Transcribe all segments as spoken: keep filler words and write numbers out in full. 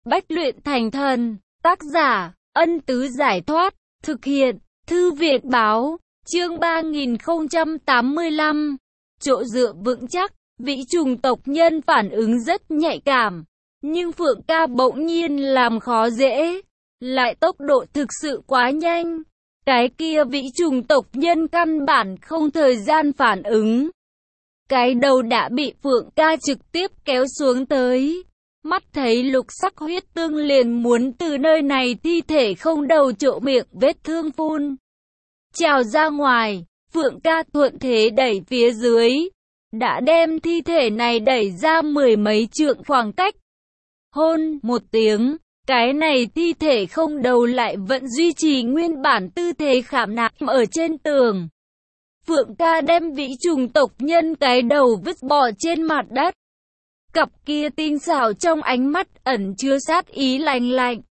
Bách luyện thành thần. Tác giả, Ân Tứ Giải Thoát. Thực hiện, Thư viện Báo. Chương ba nghìn không trăm tám mươi lăm. Chỗ dựa vững chắc. Vĩ trùng tộc nhân phản ứng rất nhạy cảm. Nhưng Phượng ca bỗng nhiên làm khó dễ. Lại tốc độ thực sự quá nhanh. Cái kia vĩ trùng tộc nhân căn bản không thời gian phản ứng. Cái đầu đã bị Phượng ca trực tiếp kéo xuống tới. Mắt thấy lục sắc huyết tương liền muốn từ nơi này thi thể không đầu chỗ miệng vết thương phun trào ra ngoài. Phượng ca thuận thế đẩy phía dưới, đã đem thi thể này đẩy ra mười mấy trượng khoảng cách. Hôn một tiếng, cái này thi thể không đầu lại vẫn duy trì nguyên bản tư thế khảm nạm ở trên tường. Phượng ca đem vĩ trùng tộc nhân cái đầu vứt bỏ trên mặt đất. Cặp kia tinh xảo trong ánh mắt ẩn chứa sát ý lạnh lạnh.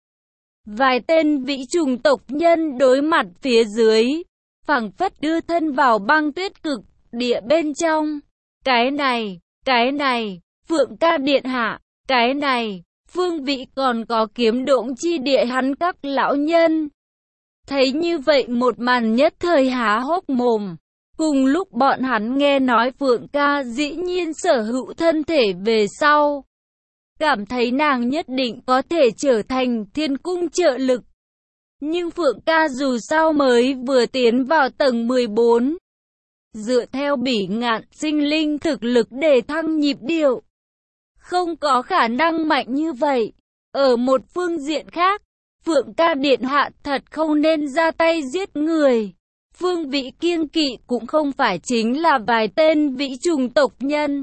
Vài tên vĩ trùng tộc nhân đối mặt phía dưới, phảng phất đưa thân vào băng tuyết cực địa bên trong. Cái này, cái này, Phượng ca điện hạ, cái này, phương vị còn có kiếm độn chi địa hắn các lão nhân. Thấy như vậy một màn nhất thời há hốc mồm. Cùng lúc bọn hắn nghe nói Phượng ca dĩ nhiên sở hữu thân thể về sau, cảm thấy nàng nhất định có thể trở thành thiên cung trợ lực. Nhưng Phượng ca dù sao mới vừa tiến vào tầng mười bốn. Dựa theo bỉ ngạn sinh linh thực lực để thăng nhịp điệu, không có khả năng mạnh như vậy. Ở một phương diện khác, Phượng ca điện hạ thật không nên ra tay giết người. Phương vị kiêng kỵ cũng không phải chính là vài tên vĩ trùng tộc nhân,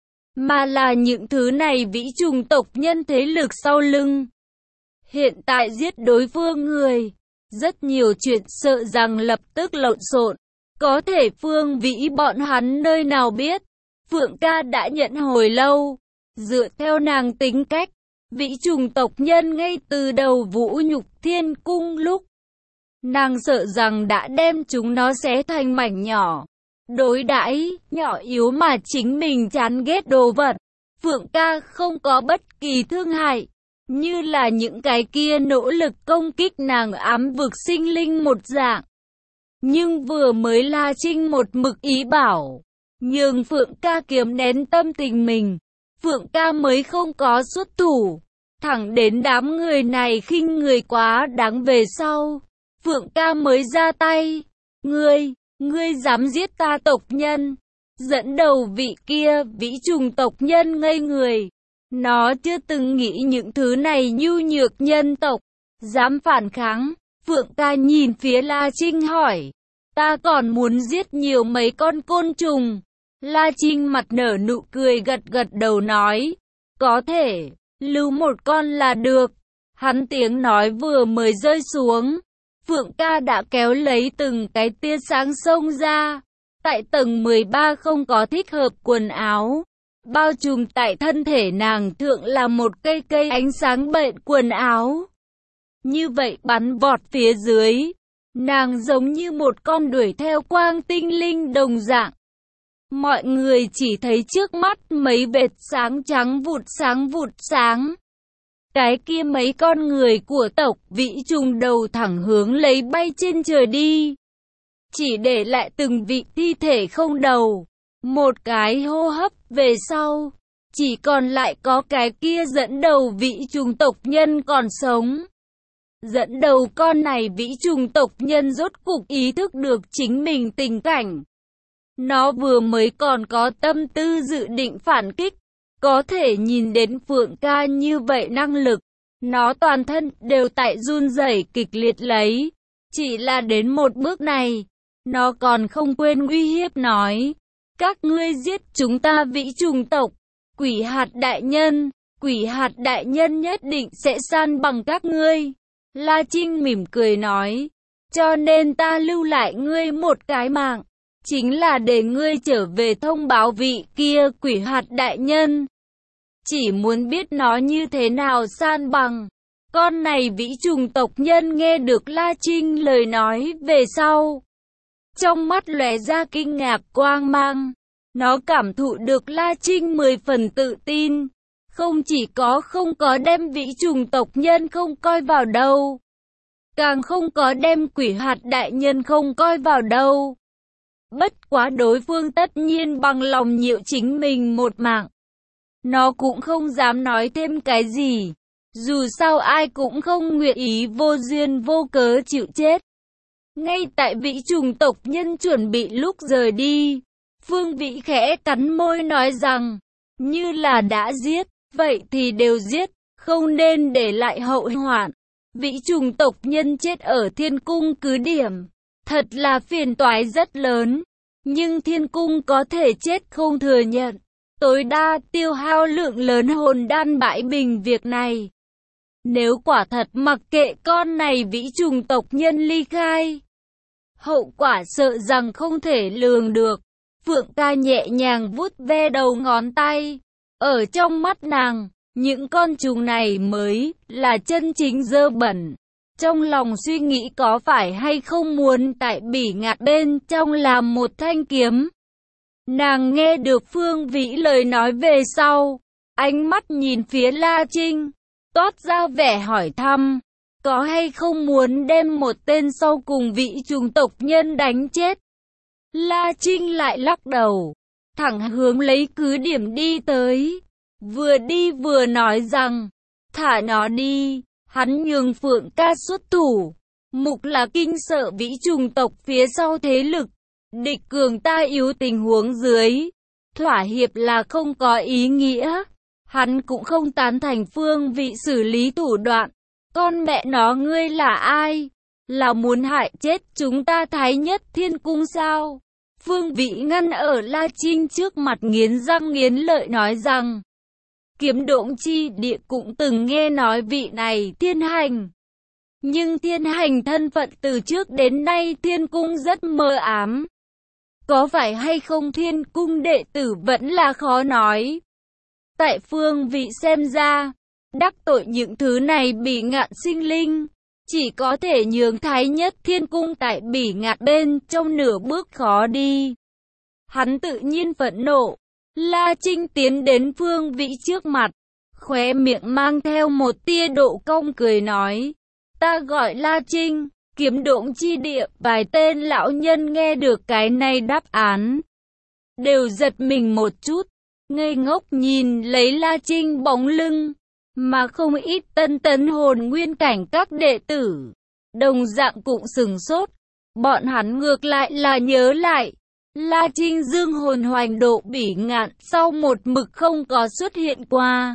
mà là những thứ này vĩ trùng tộc nhân thế lực sau lưng. Hiện tại giết đối phương người, rất nhiều chuyện sợ rằng lập tức lộn xộn. Có thể phương vĩ bọn hắn nơi nào biết, Phượng ca đã nhận hồi lâu. Dựa theo nàng tính cách, vĩ trùng tộc nhân ngay từ đầu vũ nhục thiên cung lúc, nàng sợ rằng đã đem chúng nó xé thành mảnh nhỏ, đối đãi nhỏ yếu mà chính mình chán ghét đồ vật. Phượng ca không có bất kỳ thương hại, như là những cái kia nỗ lực công kích nàng ám vực sinh linh một dạng. Nhưng vừa mới La Trinh một mực ý bảo, nhường Phượng ca kiềm nén tâm tình mình, Phượng ca mới không có xuất thủ. Thẳng đến đám người này khinh người quá đáng về sau, Phượng ca mới ra tay. Ngươi, ngươi dám giết ta tộc nhân? Dẫn đầu vị kia vĩ trùng tộc nhân ngây người. Nó chưa từng nghĩ những thứ này nhu nhược nhân tộc dám phản kháng. Phượng ca nhìn phía La Trinh hỏi, ta còn muốn giết nhiều mấy con côn trùng. La Trinh mặt nở nụ cười gật gật đầu nói, có thể, lưu một con là được. Hắn tiếng nói vừa mới rơi xuống, Phượng ca đã kéo lấy từng cái tia sáng xông ra. Tại tầng mười ba không có thích hợp quần áo, bao trùm tại thân thể nàng thượng là một cây cây ánh sáng bệnh quần áo. Như vậy bắn vọt phía dưới, nàng giống như một con đuổi theo quang tinh linh đồng dạng. Mọi người chỉ thấy trước mắt mấy vệt sáng trắng vụt sáng vụt sáng. Cái kia mấy con người của tộc vĩ trùng đầu thẳng hướng lấy bay trên trời đi, chỉ để lại từng vị thi thể không đầu. Một cái hô hấp về sau, chỉ còn lại có cái kia dẫn đầu vĩ trùng tộc nhân còn sống. Dẫn đầu con này vĩ trùng tộc nhân rốt cục ý thức được chính mình tình cảnh. Nó vừa mới còn có tâm tư dự định phản kích, có thể nhìn đến Phượng ca như vậy năng lực, nó toàn thân đều tại run rẩy kịch liệt lấy. Chỉ là đến một bước này, nó còn không quên uy hiếp nói, các ngươi giết chúng ta vĩ trùng tộc, quỷ hạt đại nhân, quỷ hạt đại nhân nhất định sẽ san bằng các ngươi. La Trinh mỉm cười nói, cho nên ta lưu lại ngươi một cái mạng, chính là để ngươi trở về thông báo vị kia quỷ hạt đại nhân. Chỉ muốn biết nó như thế nào san bằng. Con này vĩ trùng tộc nhân nghe được La Trinh lời nói về sau, trong mắt lóe ra kinh ngạc quang mang. Nó cảm thụ được La Trinh mười phần tự tin, Không chỉ có không có đem vĩ trùng tộc nhân không coi vào đâu, càng không có đem quỷ hạt đại nhân không coi vào đâu. Bất quá đối phương tất nhiên bằng lòng nhịu chính mình một mạng. Nó cũng không dám nói thêm cái gì. Dù sao ai cũng không nguyện ý vô duyên vô cớ chịu chết. Ngay tại vĩ trùng tộc nhân chuẩn bị lúc rời đi, Phương Vĩ khẽ cắn môi nói rằng, như là đã giết, vậy thì đều giết, không nên để lại hậu hoạn. Vĩ trùng tộc nhân chết ở thiên cung cứ điểm, thật là phiền toái rất lớn. Nhưng thiên cung có thể chết không thừa nhận, tối đa tiêu hao lượng lớn hồn đan bãi bình việc này. Nếu quả thật mặc kệ con này vĩ trùng tộc nhân ly khai, hậu quả sợ rằng không thể lường được. Phượng ca nhẹ nhàng vuốt ve đầu ngón tay. Ở trong mắt nàng, những con trùng này mới là chân chính dơ bẩn. Trong lòng suy nghĩ có phải hay không muốn tại bỉ ngạn bên trong làm một thanh kiếm. Nàng nghe được Phương Vĩ lời nói về sau, ánh mắt nhìn phía La Trinh, toát ra vẻ hỏi thăm, có hay không muốn đem một tên sau cùng vĩ trùng tộc nhân đánh chết. La Trinh lại lắc đầu, thẳng hướng lấy cứ điểm đi tới, vừa đi vừa nói rằng, thả nó đi. Hắn nhường Phượng ca xuất thủ, mục là kinh sợ vĩ trùng tộc phía sau thế lực, địch cường ta yếu tình huống dưới, thỏa hiệp là không có ý nghĩa. Hắn cũng không tán thành Phương Vĩ xử lý thủ đoạn. Con mẹ nó ngươi là ai? Là muốn hại chết chúng ta Thái Nhất Thiên Cung sao? Phương Vĩ ngăn ở La Trinh trước mặt nghiến răng nghiến lợi nói rằng, Kiếm Độn Chi Địa cũng từng nghe nói vị này Thiên Hành. Nhưng Thiên Hành thân phận từ trước đến nay Thiên Cung rất mờ ám. Có phải hay không Thiên Cung đệ tử vẫn là khó nói. Tại Phương Vĩ xem ra, đắc tội những thứ này bỉ ngạn sinh linh, chỉ có thể nhường Thái Nhất Thiên Cung tại bỉ ngạn bên trong nửa bước khó đi. Hắn tự nhiên phẫn nộ. La Trinh tiến đến Phương Vĩ trước mặt, khóe miệng mang theo một tia độ cong cười nói, ta gọi La Trinh, Kiếm Độn Chi Địa. Vài tên lão nhân nghe được cái này đáp án, đều giật mình một chút, ngây ngốc nhìn lấy La Trinh bóng lưng, mà không ít tân tấn hồn nguyên cảnh các đệ tử, đồng dạng cũng sửng sốt. Bọn hắn ngược lại là nhớ lại, La Trinh dương hồn hoành độ bỉ ngạn sau một mực không có xuất hiện qua.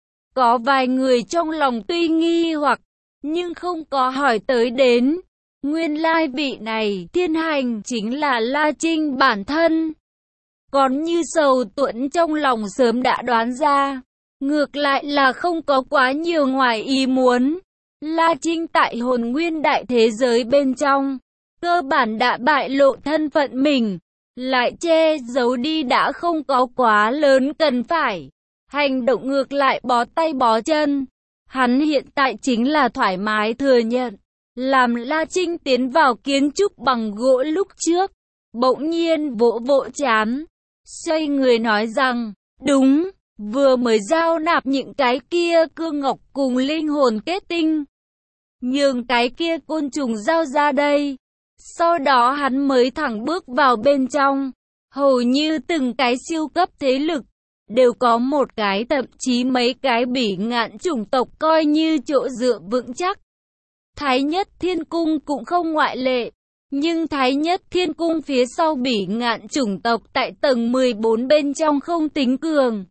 Có vài người trong lòng tuy nghi hoặc, nhưng không có hỏi tới đến. Nguyên lai vị này Thiên Hành chính là La Trinh bản thân. Còn Như Sầu Tuẫn trong lòng sớm đã đoán ra, ngược lại là không có quá nhiều ngoài ý muốn. La Trinh tại hồn nguyên đại thế giới bên trong, cơ bản đã bại lộ thân phận mình, lại che giấu đi đã không có quá lớn cần phải. Hành động ngược lại bó tay bó chân. Hắn hiện tại chính là thoải mái thừa nhận, làm La Trinh tiến vào kiến trúc bằng gỗ lúc trước, bỗng nhiên vỗ vỗ trán, xoay người nói rằng, đúng, vừa mới giao nạp những cái kia cương ngọc cùng linh hồn kết tinh. Nhường cái kia côn trùng giao ra đây. Sau đó hắn mới thẳng bước vào bên trong. Hầu như từng cái siêu cấp thế lực đều có một cái, thậm chí mấy cái bỉ ngạn chủng tộc coi như chỗ dựa vững chắc. Thái Nhất Thiên Cung cũng không ngoại lệ. Nhưng Thái Nhất Thiên Cung phía sau bỉ ngạn chủng tộc tại tầng mười bốn bên trong không tính cường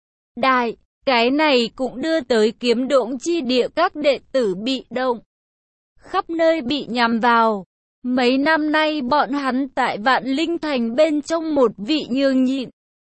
đại. Cái này cũng đưa tới Kiếm Độn Chi Địa các đệ tử bị động, khắp nơi bị nhằm vào. Mấy năm nay bọn hắn tại Vạn Linh Thành bên trong một vị nhường nhịn,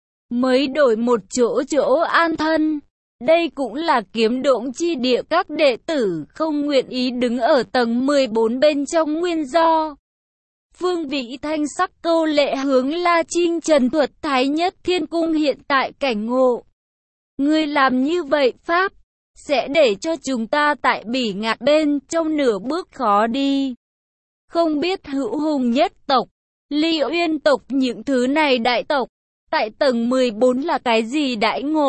mới đổi một chỗ chỗ an thân. Đây cũng là Kiếm Độn Chi Địa các đệ tử không nguyện ý đứng ở tầng mười bốn bên trong nguyên do. Phương Vĩ thanh sắc câu lệ hướng La Trinh trần thuật Thái Nhất Thiên Cung hiện tại cảnh ngộ. Ngươi làm như vậy Pháp, sẽ để cho chúng ta tại bỉ ngạn bên trong nửa bước khó đi. Không biết Hữu Hùng nhất tộc, Ly Uyên tộc những thứ này đại tộc, tại tầng mười bốn là cái gì đãi ngộ?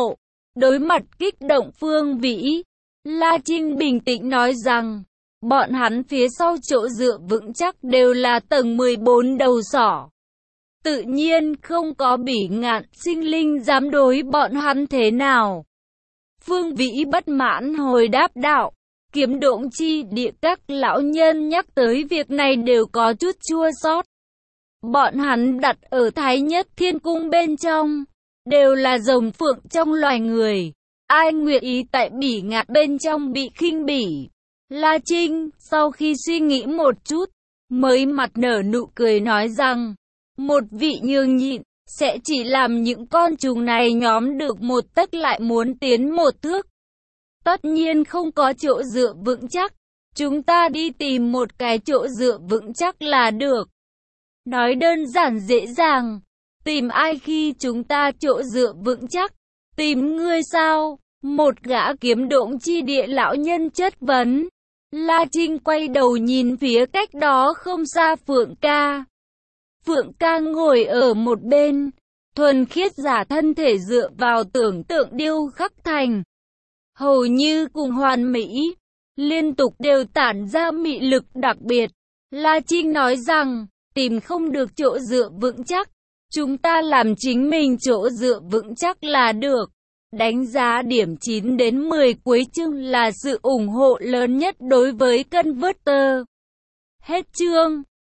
Đối mặt kích động Phương Vĩ, La Trinh bình tĩnh nói rằng, bọn hắn phía sau chỗ dựa vững chắc đều là tầng mười bốn đầu sỏ. Tự nhiên không có Bỉ Ngạn sinh linh dám đối bọn hắn thế nào. Phương Vĩ bất mãn hồi đáp đạo, Kiếm Độn chi địa các lão nhân nhắc tới việc này đều có chút chua xót. Bọn hắn đặt ở Thái Nhất Thiên Cung bên trong, đều là rồng phượng trong loài người. Ai nguyện ý tại Bỉ Ngạn bên trong bị khinh bỉ. La Trinh, sau khi suy nghĩ một chút, mới mặt nở nụ cười nói rằng, một vị nhường nhịn, sẽ chỉ làm những con trùng này nhóm được một tấc lại muốn tiến một thước. Tất nhiên không có chỗ dựa vững chắc, chúng ta đi tìm một cái chỗ dựa vững chắc là được. Nói đơn giản dễ dàng, tìm ai khi chúng ta chỗ dựa vững chắc, tìm ngươi sao? Một gã kiếm độn chi địa lão nhân chất vấn. La Trinh quay đầu nhìn phía cách đó không xa Phượng Ca. Phượng Ca ngồi ở một bên, thuần khiết giả thân thể dựa vào tưởng tượng điêu khắc thành. Hầu như cùng hoàn mỹ, liên tục đều tản ra mị lực đặc biệt. La Trinh nói rằng, tìm không được chỗ dựa vững chắc, chúng ta làm chính mình chỗ dựa vững chắc là được. Đánh giá điểm chín đến mười cuối chương là sự ủng hộ lớn nhất đối với Converter. Hết chương.